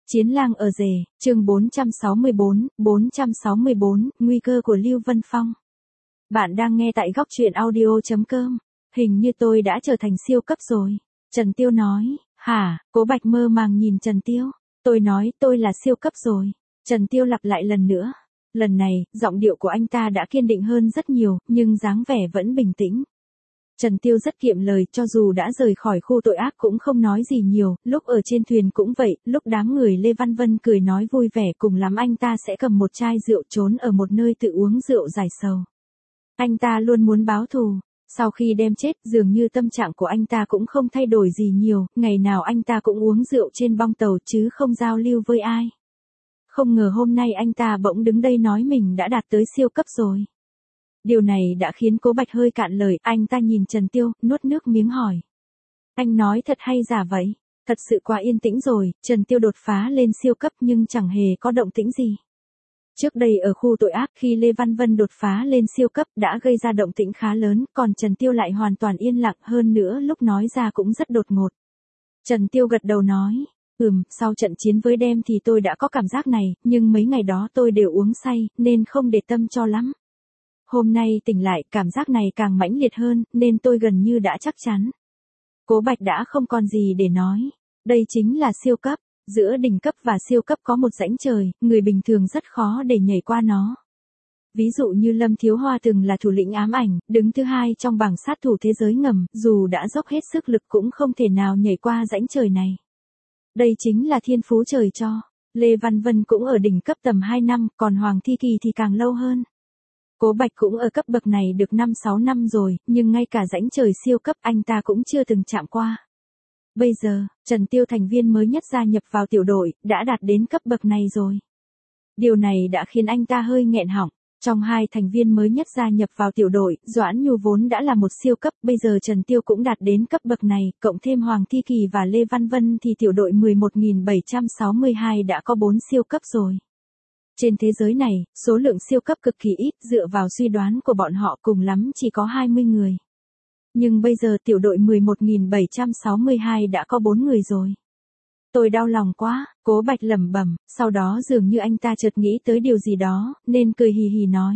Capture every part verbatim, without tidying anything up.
Chiến lang ở rể, chương bốn trăm sáu mươi bốn, bốn trăm sáu mươi bốn, nguy cơ của Lưu Vân Phong. Bạn đang nghe tại góc truyện audio chấm com. Hình như tôi đã trở thành siêu cấp rồi. Trần Tiêu nói, hả, Cố Bạch mơ màng nhìn Trần Tiêu. Tôi nói tôi là siêu cấp rồi. Trần Tiêu lặp lại lần nữa. Lần này, giọng điệu của anh ta đã kiên định hơn rất nhiều, nhưng dáng vẻ vẫn bình tĩnh. Trần Tiêu rất kiệm lời, cho dù đã rời khỏi khu tội ác cũng không nói gì nhiều, lúc ở trên thuyền cũng vậy, lúc đám người Lê Văn Vân cười nói vui vẻ cùng lắm anh ta sẽ cầm một chai rượu trốn ở một nơi tự uống rượu giải sầu. Anh ta luôn muốn báo thù, sau khi đem chết dường như tâm trạng của anh ta cũng không thay đổi gì nhiều, ngày nào anh ta cũng uống rượu trên bong tàu chứ không giao lưu với ai. Không ngờ hôm nay anh ta bỗng đứng đây nói mình đã đạt tới siêu cấp rồi. Điều này đã khiến Cố Bạch hơi cạn lời, anh ta nhìn Trần Tiêu, nuốt nước miếng hỏi. Anh nói thật hay giả vậy? Thật sự quá yên tĩnh rồi, Trần Tiêu đột phá lên siêu cấp nhưng chẳng hề có động tĩnh gì. Trước đây ở khu tội ác khi Lê Văn Vân đột phá lên siêu cấp đã gây ra động tĩnh khá lớn, còn Trần Tiêu lại hoàn toàn yên lặng, hơn nữa lúc nói ra cũng rất đột ngột. Trần Tiêu gật đầu nói, ừm, sau trận chiến với Đem thì tôi đã có cảm giác này, nhưng mấy ngày đó tôi đều uống say, nên không để tâm cho lắm. Hôm nay tỉnh lại, cảm giác này càng mãnh liệt hơn, nên tôi gần như đã chắc chắn. Cố Bạch đã không còn gì để nói. Đây chính là siêu cấp. Giữa đỉnh cấp và siêu cấp có một rãnh trời, người bình thường rất khó để nhảy qua nó. Ví dụ như Lâm Thiếu Hoa từng là thủ lĩnh ám ảnh, đứng thứ hai trong bảng sát thủ thế giới ngầm, dù đã dốc hết sức lực cũng không thể nào nhảy qua rãnh trời này. Đây chính là thiên phú trời cho. Lê Văn Vân cũng ở đỉnh cấp tầm hai năm, còn Hoàng Thi Kỳ thì càng lâu hơn. Cố Bạch cũng ở cấp bậc này được năm sáu năm rồi, nhưng ngay cả rãnh trời siêu cấp anh ta cũng chưa từng chạm qua. Bây giờ, Trần Tiêu thành viên mới nhất gia nhập vào tiểu đội, đã đạt đến cấp bậc này rồi. Điều này đã khiến anh ta hơi nghẹn họng. Trong hai thành viên mới nhất gia nhập vào tiểu đội, Doãn Nhu vốn đã là một siêu cấp, bây giờ Trần Tiêu cũng đạt đến cấp bậc này, cộng thêm Hoàng Thi Kỳ và Lê Văn Vân thì tiểu đội mười một nghìn bảy trăm sáu mươi hai đã có bốn siêu cấp rồi. Trên thế giới này, số lượng siêu cấp cực kỳ ít, dựa vào suy đoán của bọn họ cùng lắm chỉ có hai mươi người. Nhưng bây giờ tiểu đội mười một nghìn bảy trăm sáu mươi hai đã có bốn người rồi. Tôi đau lòng quá, Cố Bạch lẩm bẩm, sau đó dường như anh ta chợt nghĩ tới điều gì đó, nên cười hì hì nói.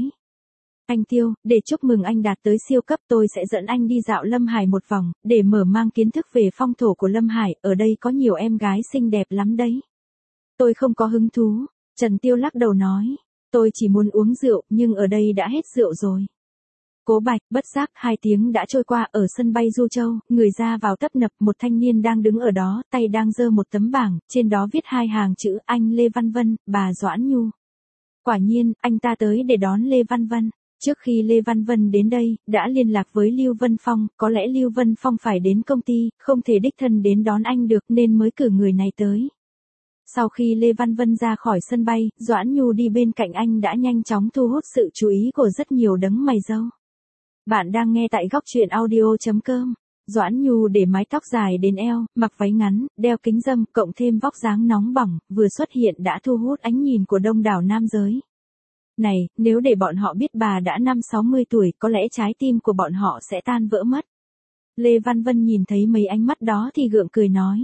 Anh Tiêu, để chúc mừng anh đạt tới siêu cấp tôi sẽ dẫn anh đi dạo Lâm Hải một vòng, để mở mang kiến thức về phong thổ của Lâm Hải, ở đây có nhiều em gái xinh đẹp lắm đấy. Tôi không có hứng thú. Trần Tiêu lắc đầu nói, tôi chỉ muốn uống rượu, nhưng ở đây đã hết rượu rồi. Cố Bạch, bất giác, hai tiếng đã trôi qua ở sân bay Du Châu, người ra vào tấp nập, một thanh niên đang đứng ở đó, tay đang giơ một tấm bảng, trên đó viết hai hàng chữ anh Lê Văn Vân, bà Doãn Nhu. Quả nhiên, anh ta tới để đón Lê Văn Vân. Trước khi Lê Văn Vân đến đây, đã liên lạc với Lưu Vân Phong, có lẽ Lưu Vân Phong phải đến công ty, không thể đích thân đến đón anh được nên mới cử người này tới. Sau khi Lê Văn Vân ra khỏi sân bay, Doãn Nhu đi bên cạnh anh đã nhanh chóng thu hút sự chú ý của rất nhiều đấng mày râu. Bạn đang nghe tại góc truyện audio chấm com. Doãn Nhu để mái tóc dài đến eo, mặc váy ngắn, đeo kính râm, cộng thêm vóc dáng nóng bỏng, vừa xuất hiện đã thu hút ánh nhìn của đông đảo nam giới. Này, nếu để bọn họ biết bà đã năm sáu mươi tuổi, có lẽ trái tim của bọn họ sẽ tan vỡ mất. Lê Văn Vân nhìn thấy mấy ánh mắt đó thì gượng cười nói.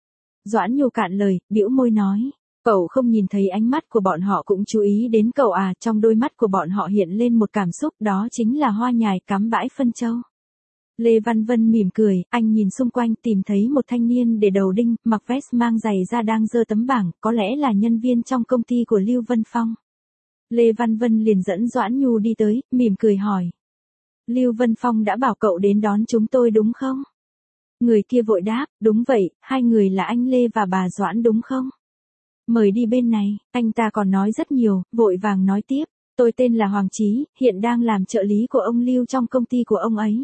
Doãn Nhu cạn lời, bĩu môi nói, cậu không nhìn thấy ánh mắt của bọn họ cũng chú ý đến cậu à, trong đôi mắt của bọn họ hiện lên một cảm xúc, đó chính là hoa nhài cắm bãi phân châu. Lê Văn Vân mỉm cười, anh nhìn xung quanh tìm thấy một thanh niên để đầu đinh, mặc vest mang giày ra đang giơ tấm bảng, có lẽ là nhân viên trong công ty của Lưu Vân Phong. Lê Văn Vân liền dẫn Doãn Nhu đi tới, mỉm cười hỏi. Lưu Vân Phong đã bảo cậu đến đón chúng tôi đúng không? Người kia vội đáp, đúng vậy, hai người là anh Lê và bà Doãn đúng không? Mời đi bên này, anh ta còn nói rất nhiều, vội vàng nói tiếp, tôi tên là Hoàng Chí, hiện đang làm trợ lý của ông Lưu trong công ty của ông ấy.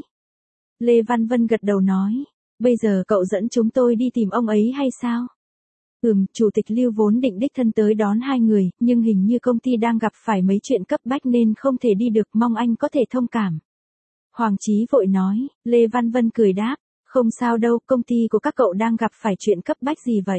Lê Văn Vân gật đầu nói, bây giờ cậu dẫn chúng tôi đi tìm ông ấy hay sao? Ừm, chủ tịch Lưu vốn định đích thân tới đón hai người, nhưng hình như công ty đang gặp phải mấy chuyện cấp bách nên không thể đi được, mong anh có thể thông cảm. Hoàng Chí vội nói, Lê Văn Vân cười đáp. Không sao đâu, công ty của các cậu đang gặp phải chuyện cấp bách gì vậy?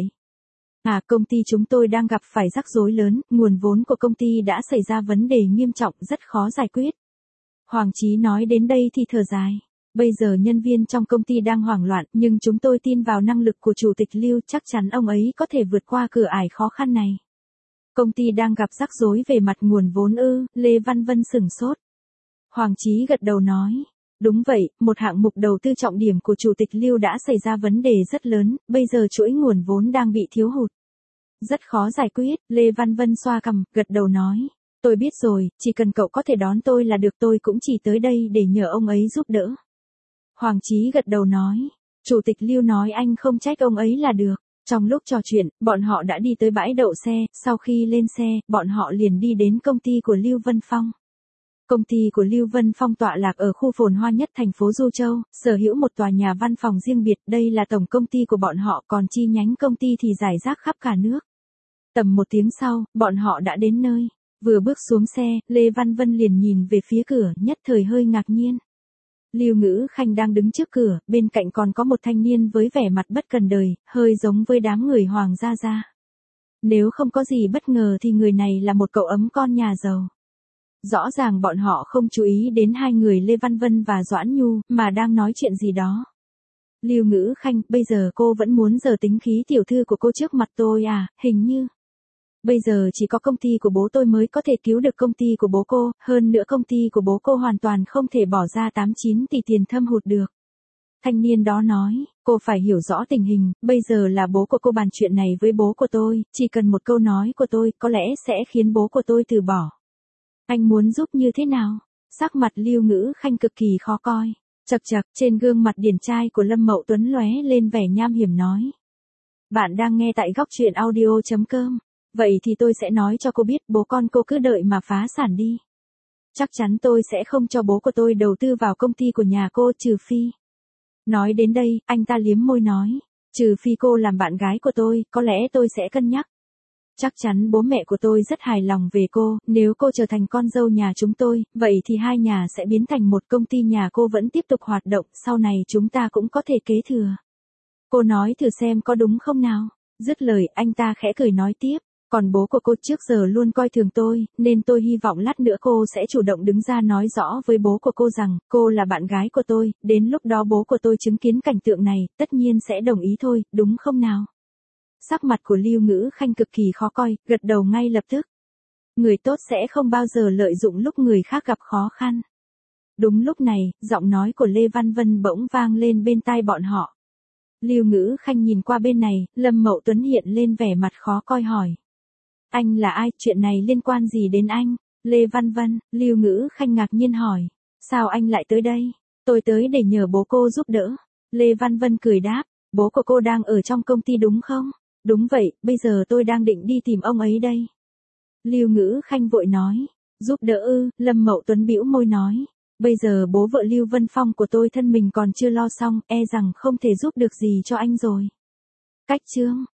À, công ty chúng tôi đang gặp phải rắc rối lớn, nguồn vốn của công ty đã xảy ra vấn đề nghiêm trọng, rất khó giải quyết. Hoàng Chí nói đến đây thì thở dài. Bây giờ nhân viên trong công ty đang hoảng loạn, nhưng chúng tôi tin vào năng lực của Chủ tịch Lưu, chắc chắn ông ấy có thể vượt qua cửa ải khó khăn này. Công ty đang gặp rắc rối về mặt nguồn vốn ư? Lê Văn Vân sửng sốt. Hoàng Chí gật đầu nói. Đúng vậy, một hạng mục đầu tư trọng điểm của Chủ tịch Lưu đã xảy ra vấn đề rất lớn, bây giờ chuỗi nguồn vốn đang bị thiếu hụt. Rất khó giải quyết, Lê Văn Vân xoa cằm, gật đầu nói. Tôi biết rồi, chỉ cần cậu có thể đón tôi là được, tôi cũng chỉ tới đây để nhờ ông ấy giúp đỡ. Hoàng Chí gật đầu nói. Chủ tịch Lưu nói anh không trách ông ấy là được. Trong lúc trò chuyện, bọn họ đã đi tới bãi đậu xe, sau khi lên xe, bọn họ liền đi đến công ty của Lưu Vân Phong. Công ty của Lưu Vân Phong tọa lạc ở khu phồn hoa nhất thành phố Du Châu, sở hữu một tòa nhà văn phòng riêng biệt, đây là tổng công ty của bọn họ, còn chi nhánh công ty thì rải rác khắp cả nước. Tầm một tiếng sau, bọn họ đã đến nơi. Vừa bước xuống xe, Lê Văn Vân liền nhìn về phía cửa, nhất thời hơi ngạc nhiên. Lưu Ngữ Khanh đang đứng trước cửa, bên cạnh còn có một thanh niên với vẻ mặt bất cần đời, hơi giống với đám người Hoàng gia gia. Nếu không có gì bất ngờ thì người này là một cậu ấm con nhà giàu. Rõ ràng bọn họ không chú ý đến hai người Lê Văn Vân và Doãn Nhu, mà đang nói chuyện gì đó. Lưu Ngữ Khanh, bây giờ cô vẫn muốn giở tính khí tiểu thư của cô trước mặt tôi à, hình như. Bây giờ chỉ có công ty của bố tôi mới có thể cứu được công ty của bố cô, hơn nữa công ty của bố cô hoàn toàn không thể bỏ ra tám chín tỷ tiền thâm hụt được. Thanh niên đó nói, cô phải hiểu rõ tình hình, bây giờ là bố của cô bàn chuyện này với bố của tôi, chỉ cần một câu nói của tôi có lẽ sẽ khiến bố của tôi từ bỏ. Anh muốn giúp như thế nào? Sắc mặt Lưu Ngữ Khanh cực kỳ khó coi. Chật chật, trên gương mặt điển trai của Lâm Mậu Tuấn lóe lên vẻ nham hiểm nói. Bạn đang nghe tại góc truyện audio chấm com. Vậy thì tôi sẽ nói cho cô biết, bố con cô cứ đợi mà phá sản đi. Chắc chắn tôi sẽ không cho bố của tôi đầu tư vào công ty của nhà cô, trừ phi. Nói đến đây, anh ta liếm môi nói. Trừ phi cô làm bạn gái của tôi, có lẽ tôi sẽ cân nhắc. Chắc chắn bố mẹ của tôi rất hài lòng về cô, nếu cô trở thành con dâu nhà chúng tôi, vậy thì hai nhà sẽ biến thành một công ty, nhà cô vẫn tiếp tục hoạt động, sau này chúng ta cũng có thể kế thừa. Cô nói thử xem có đúng không nào? Dứt lời, anh ta khẽ cười nói tiếp. Còn bố của cô trước giờ luôn coi thường tôi, nên tôi hy vọng lát nữa cô sẽ chủ động đứng ra nói rõ với bố của cô rằng, cô là bạn gái của tôi, đến lúc đó bố của tôi chứng kiến cảnh tượng này, tất nhiên sẽ đồng ý thôi, đúng không nào? Sắc mặt của Lưu Ngữ Khanh cực kỳ khó coi, gật đầu ngay lập tức. Người tốt sẽ không bao giờ lợi dụng lúc người khác gặp khó khăn. Đúng lúc này, giọng nói của Lê Văn Vân bỗng vang lên bên tai bọn họ. Lưu Ngữ Khanh nhìn qua bên này, Lâm Mậu Tuấn hiện lên vẻ mặt khó coi hỏi. Anh là ai, chuyện này liên quan gì đến anh? Lê Văn Vân, Lưu Ngữ Khanh ngạc nhiên hỏi. Sao anh lại tới đây? Tôi tới để nhờ bố cô giúp đỡ. Lê Văn Vân cười đáp, bố của cô đang ở trong công ty đúng không? Đúng vậy, bây giờ tôi đang định đi tìm ông ấy đây. Lưu Ngữ Khanh vội nói, giúp đỡ ư? Lâm Mậu Tuấn bĩu môi nói, bây giờ bố vợ Lưu Vân Phong của tôi thân mình còn chưa lo xong, e rằng không thể giúp được gì cho anh rồi. Cách chương